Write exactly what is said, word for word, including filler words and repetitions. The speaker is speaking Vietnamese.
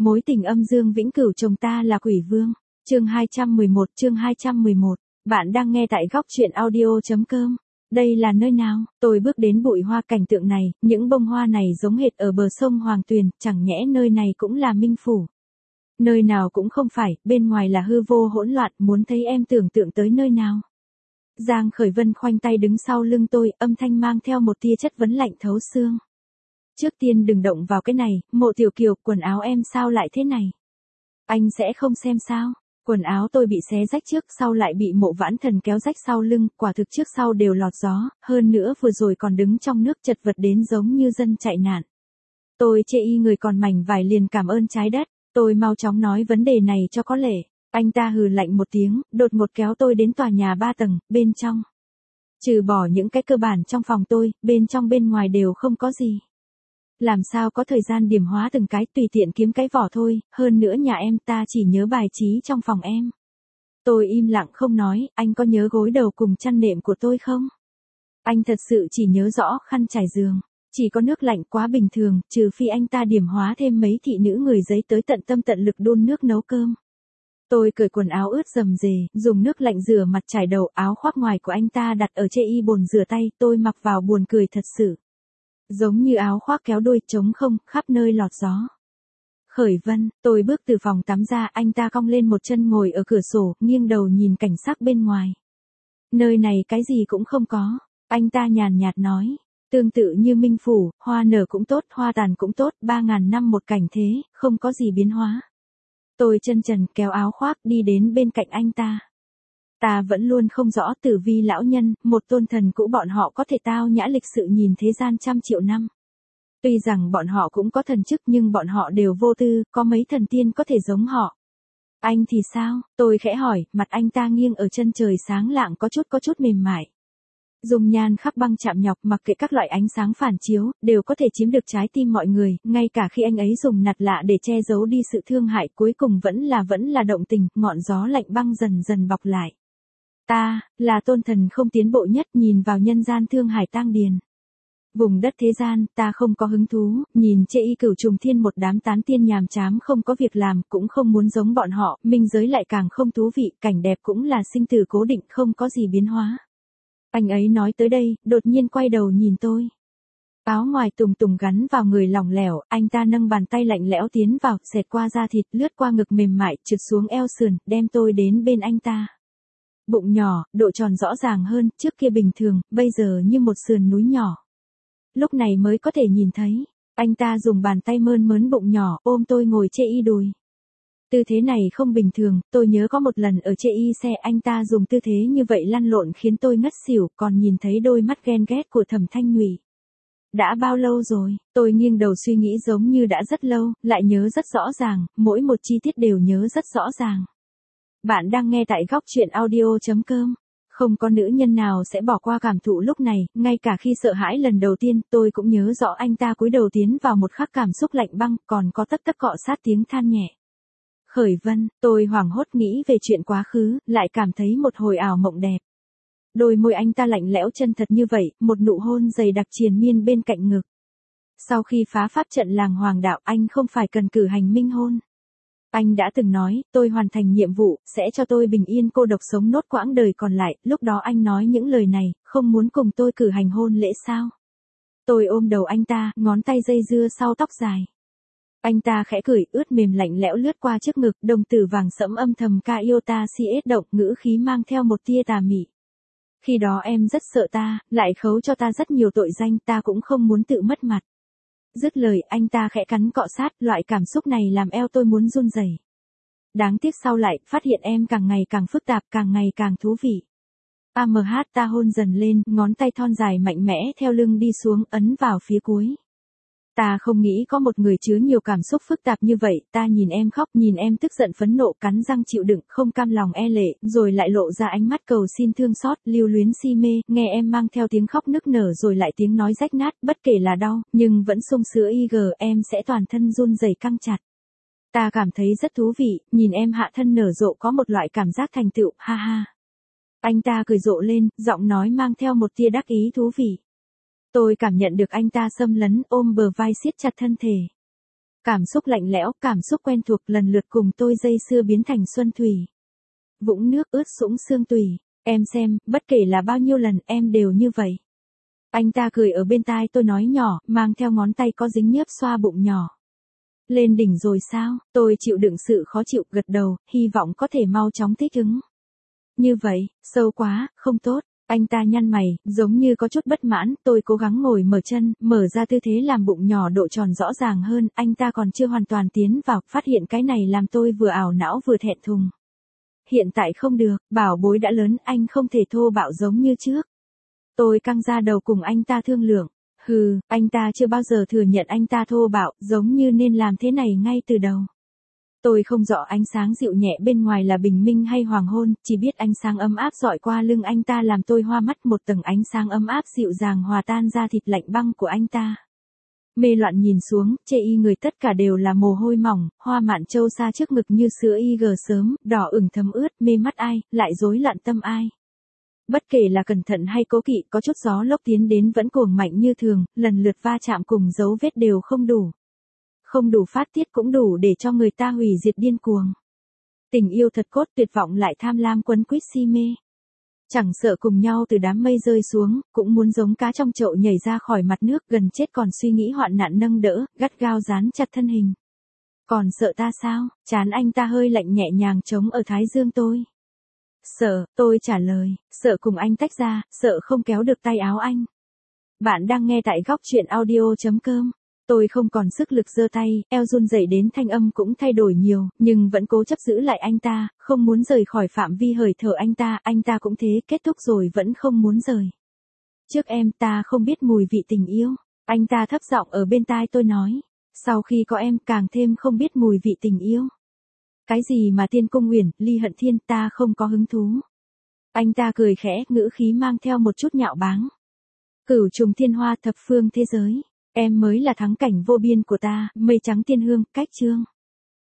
Mối tình âm dương vĩnh cửu chồng ta là quỷ vương. Chương hai trăm mười một, chương hai trăm mười một. Bạn đang nghe tại góc truyện audio.com. Đây là nơi nào? Tôi bước đến bụi hoa cảnh tượng này, những bông hoa này giống hệt ở bờ sông Hoàng Tuyền, chẳng nhẽ nơi này cũng là Minh Phủ. Nơi nào cũng không phải, bên ngoài là hư vô hỗn loạn, muốn thấy em tưởng tượng tới nơi nào. Giang Khởi Vân khoanh tay đứng sau lưng tôi, âm thanh mang theo một tia chất vấn lạnh thấu xương. Trước tiên đừng động vào cái này, Mộ Tiểu Kiều, quần áo em sao lại thế này? Anh sẽ không xem sao? Quần áo tôi bị xé rách trước sau lại bị Mộ Vãn Thần kéo rách sau lưng, quả thực trước sau đều lọt gió, hơn nữa vừa rồi còn đứng trong nước chật vật đến giống như dân chạy nạn. Tôi chê y người còn mảnh vải liền cảm ơn trái đất, tôi mau chóng nói vấn đề này cho có lệ. Anh ta hừ lạnh một tiếng, đột một kéo tôi đến tòa nhà ba tầng, bên trong. Trừ bỏ những cái cơ bản trong phòng tôi, bên trong bên ngoài đều không có gì. Làm sao có thời gian điểm hóa từng cái, tùy tiện kiếm cái vỏ thôi, hơn nữa nhà em ta chỉ nhớ bài trí trong phòng em. Tôi im lặng không nói, anh có nhớ gối đầu cùng chăn nệm của tôi không? Anh thật sự chỉ nhớ rõ khăn trải giường, chỉ có nước lạnh quá bình thường, trừ phi anh ta điểm hóa thêm mấy thị nữ người giấy tới tận tâm tận lực đun nước nấu cơm. Tôi cởi quần áo ướt rầm rề, dùng nước lạnh rửa mặt trải đầu, áo khoác ngoài của anh ta đặt ở chê y bồn rửa tay, tôi mặc vào buồn cười thật sự. Giống như áo khoác kéo đuôi trống không, khắp nơi lọt gió. Khởi Vân, tôi bước từ phòng tắm ra, anh ta cong lên một chân ngồi ở cửa sổ, nghiêng đầu nhìn cảnh sắc bên ngoài. Nơi này cái gì cũng không có, anh ta nhàn nhạt nói, tương tự như Minh Phủ, hoa nở cũng tốt, hoa tàn cũng tốt, ba ngàn năm một cảnh thế, không có gì biến hóa. Tôi chân trần kéo áo khoác đi đến bên cạnh anh ta. Ta vẫn luôn không rõ Tử Vi lão nhân, một tôn thần cũ bọn họ có thể tao nhã lịch sự nhìn thế gian trăm triệu năm. Tuy rằng bọn họ cũng có thần chức nhưng bọn họ đều vô tư, có mấy thần tiên có thể giống họ. Anh thì sao? Tôi khẽ hỏi, mặt anh ta nghiêng ở chân trời sáng lạng có chút có chút mềm mại. Dùng nhan khắc băng chạm nhọc mặc kệ các loại ánh sáng phản chiếu, đều có thể chiếm được trái tim mọi người, ngay cả khi anh ấy dùng nạt lạ để che giấu đi sự thương hại cuối cùng vẫn là vẫn là động tình, ngọn gió lạnh băng dần dần bọc lại. Ta, là tôn thần không tiến bộ nhất nhìn vào nhân gian thương hải tang điền. Vùng đất thế gian, ta không có hứng thú, nhìn chê y cửu trùng thiên một đám tán tiên nhàm chám không có việc làm, cũng không muốn giống bọn họ, minh giới lại càng không thú vị, cảnh đẹp cũng là sinh tử cố định, không có gì biến hóa. Anh ấy nói tới đây, đột nhiên quay đầu nhìn tôi. Áo ngoài tùng tùng gắn vào người lỏng lẻo, anh ta nâng bàn tay lạnh lẽo tiến vào, xẹt qua da thịt, lướt qua ngực mềm mại, trượt xuống eo sườn, đem tôi đến bên anh ta. Bụng nhỏ, độ tròn rõ ràng hơn, trước kia bình thường, bây giờ như một sườn núi nhỏ. Lúc này mới có thể nhìn thấy, anh ta dùng bàn tay mơn mớn bụng nhỏ, ôm tôi ngồi chê y đùi. Tư thế này không bình thường, tôi nhớ có một lần ở chê y xe anh ta dùng tư thế như vậy lăn lộn khiến tôi ngất xỉu, còn nhìn thấy đôi mắt ghen ghét của Thẩm Thanh Nhụy. Đã bao lâu rồi? Tôi nghiêng đầu suy nghĩ giống như đã rất lâu, lại nhớ rất rõ ràng, mỗi một chi tiết đều nhớ rất rõ ràng. Bạn đang nghe tại góc truyện audio.com. Không có nữ nhân nào sẽ bỏ qua cảm thụ lúc này, ngay cả khi sợ hãi lần đầu tiên, tôi cũng nhớ rõ anh ta cúi đầu tiến vào một khắc cảm xúc lạnh băng, còn có tất tất cọ sát tiếng than nhẹ. Khởi Vân, tôi hoảng hốt nghĩ về chuyện quá khứ, lại cảm thấy một hồi ảo mộng đẹp. Đôi môi anh ta lạnh lẽo chân thật như vậy, một nụ hôn dày đặc triền miên bên cạnh ngực. Sau khi phá pháp trận làng Hoàng Đạo, anh không phải cần cử hành minh hôn. Anh đã từng nói, tôi hoàn thành nhiệm vụ, sẽ cho tôi bình yên cô độc sống nốt quãng đời còn lại, lúc đó anh nói những lời này, không muốn cùng tôi cử hành hôn lễ sao? Tôi ôm đầu anh ta, ngón tay dây dưa sau tóc dài. Anh ta khẽ cười, ướt mềm lạnh lẽo lướt qua trước ngực, đồng tử vàng sẫm âm thầm ca yêu ta si ết động, ngữ khí mang theo một tia tà mị. Khi đó em rất sợ ta, lại khấu cho ta rất nhiều tội danh, ta cũng không muốn tự mất mặt. Dứt lời, anh ta khẽ cắn cọ sát, loại cảm xúc này làm eo tôi muốn run rẩy. Đáng tiếc sau lại, phát hiện em càng ngày càng phức tạp, càng ngày càng thú vị. a em hát ta hôn dần lên, ngón tay thon dài mạnh mẽ theo lưng đi xuống, ấn vào phía cuối. Ta không nghĩ có một người chứa nhiều cảm xúc phức tạp như vậy, ta nhìn em khóc, nhìn em tức giận phẫn nộ, cắn răng chịu đựng, không cam lòng e lệ, rồi lại lộ ra ánh mắt cầu xin thương xót, lưu luyến si mê, nghe em mang theo tiếng khóc nức nở rồi lại tiếng nói rách nát, bất kể là đau, nhưng vẫn sung sữa y gờ, em sẽ toàn thân run rẩy căng chặt. Ta cảm thấy rất thú vị, nhìn em hạ thân nở rộ có một loại cảm giác thành tựu, ha ha. Anh ta cười rộ lên, giọng nói mang theo một tia đắc ý thú vị. Tôi cảm nhận được anh ta xâm lấn, ôm bờ vai siết chặt thân thể. Cảm xúc lạnh lẽo, cảm xúc quen thuộc lần lượt cùng tôi dây xưa biến thành xuân thủy. Vũng nước ướt sũng xương tủy. Em xem, bất kể là bao nhiêu lần em đều như vậy. Anh ta cười ở bên tai tôi nói nhỏ, mang theo ngón tay có dính nhớp xoa bụng nhỏ. Lên đỉnh rồi sao? Tôi chịu đựng sự khó chịu, gật đầu, hy vọng có thể mau chóng thích ứng. Như vậy, sâu quá, không tốt. Anh ta nhăn mày, giống như có chút bất mãn, tôi cố gắng ngồi mở chân, mở ra tư thế làm bụng nhỏ độ tròn rõ ràng hơn, anh ta còn chưa hoàn toàn tiến vào, phát hiện cái này làm tôi vừa ảo não vừa thẹn thùng. Hiện tại không được, bảo bối đã lớn, anh không thể thô bạo giống như trước. Tôi căng ra đầu cùng anh ta thương lượng. Hừ, anh ta chưa bao giờ thừa nhận anh ta thô bạo, giống như nên làm thế này ngay từ đầu. Tôi không rõ ánh sáng dịu nhẹ bên ngoài là bình minh hay hoàng hôn, chỉ biết ánh sáng ấm áp dọi qua lưng anh ta làm tôi hoa mắt, một tầng ánh sáng ấm áp dịu dàng hòa tan ra thịt lạnh băng của anh ta. Mê loạn nhìn xuống, chê y người tất cả đều là mồ hôi mỏng, hoa mạn châu xa trước ngực như sữa y gờ sớm, đỏ ửng thấm ướt, mê mắt ai, lại rối loạn tâm ai. Bất kể là cẩn thận hay cố kỵ, có chút gió lốc tiến đến vẫn cuồng mạnh như thường, lần lượt va chạm cùng dấu vết đều không đủ. Không đủ phát tiết cũng đủ để cho người ta hủy diệt điên cuồng. Tình yêu thật cốt, tuyệt vọng lại tham lam quấn quýt si mê. Chẳng sợ cùng nhau từ đám mây rơi xuống, cũng muốn giống cá trong chậu nhảy ra khỏi mặt nước, gần chết còn suy nghĩ hoạn nạn nâng đỡ, gắt gao dán chặt thân hình. Còn sợ ta sao? Chán anh ta hơi lạnh nhẹ nhàng trống ở thái dương tôi. Sợ, tôi trả lời, sợ cùng anh tách ra, sợ không kéo được tay áo anh. Bạn đang nghe tại góc truyện audio chấm com. Tôi không còn sức lực giơ tay, eo run rẩy đến thanh âm cũng thay đổi nhiều, nhưng vẫn cố chấp giữ lại anh ta, không muốn rời khỏi phạm vi hơi thở anh ta, anh ta cũng thế, kết thúc rồi vẫn không muốn rời. Trước em ta không biết mùi vị tình yêu, anh ta thấp giọng ở bên tai tôi nói, sau khi có em càng thêm không biết mùi vị tình yêu. Cái gì mà tiên cung uyển, ly hận thiên, ta không có hứng thú. Anh ta cười khẽ, ngữ khí mang theo một chút nhạo báng. Cửu trùng thiên hoa, thập phương thế giới. Em mới là thắng cảnh vô biên của ta, mây trắng tiên hương, cách chương.